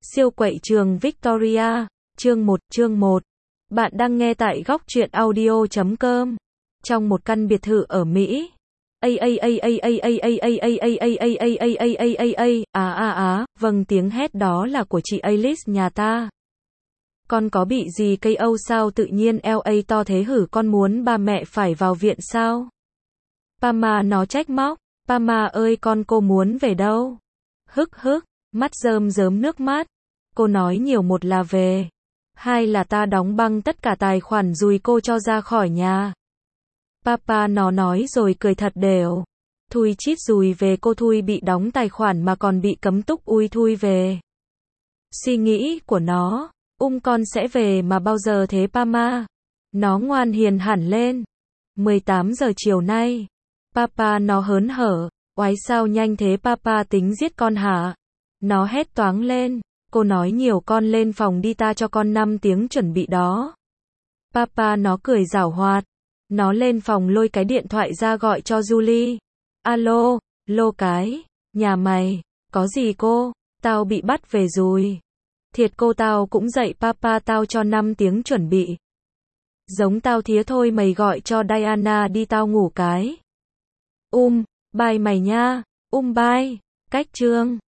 Siêu quậy trường Victoria, chương 1. Bạn đang nghe tại góc truyện audio.com. Trong một căn biệt thự ở Mỹ. Vâng, tiếng hét đó là của chị Alice nhà ta. Con có bị gì cây âu sao tự nhiên LA to thế hử, con muốn ba mẹ phải vào viện sao? Pama nó trách móc. Pama ơi con, cô muốn về đâu? Hức hức, mắt rơm rớm nước mắt. Cô nói nhiều, một là về, hai là ta đóng băng tất cả tài khoản dùi cô cho ra khỏi nhà. Papa nó nói rồi cười thật đều. Thui chít dùi về cô, Thui bị đóng tài khoản mà còn bị cấm túc, ui Thui về. Suy nghĩ của nó, con sẽ về mà bao giờ thế Pama? Nó ngoan hiền hẳn lên. 18 giờ chiều nay, Papa nó hớn hở, oái sao nhanh thế Papa tính giết con hả? Nó hét toáng lên. Cô nói nhiều, con lên phòng đi, ta cho con 5 tiếng chuẩn bị đó. Papa nó cười giảo hoạt. Nó lên phòng lôi cái điện thoại ra gọi cho Julie. Alo, lô cái, nhà mày, có gì cô? Tao bị bắt về rồi. Thiệt cô, tao cũng dậy Papa, tao cho 5 tiếng chuẩn bị. Giống tao thía thôi, mày gọi cho Diana đi, tao ngủ cái. Bye mày nha. Bye. Cách chương